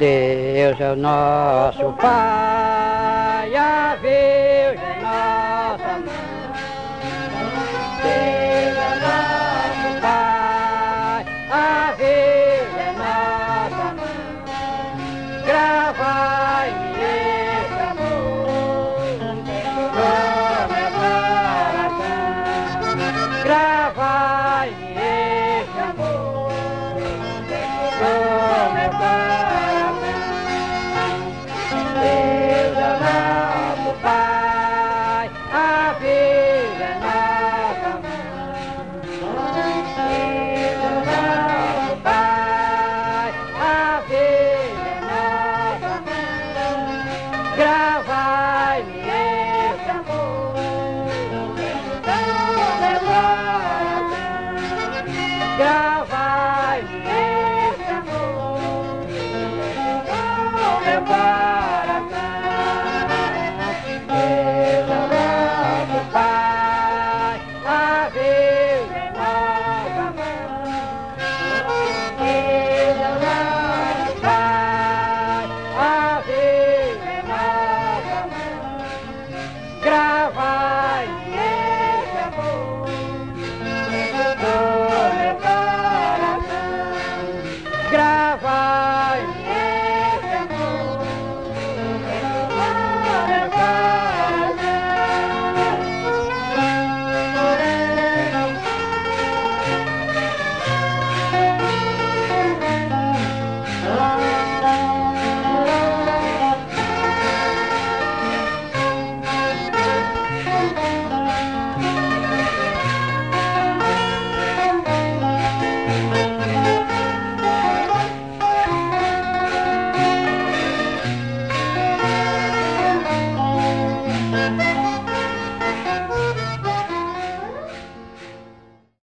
Deus é o nosso Pai, a Virgem é nossa mãe. Deus é o nosso Pai, a Virgem é nossa mãe. Gravai-me este amor no meu coração. Gravai-me este amor no meu coração.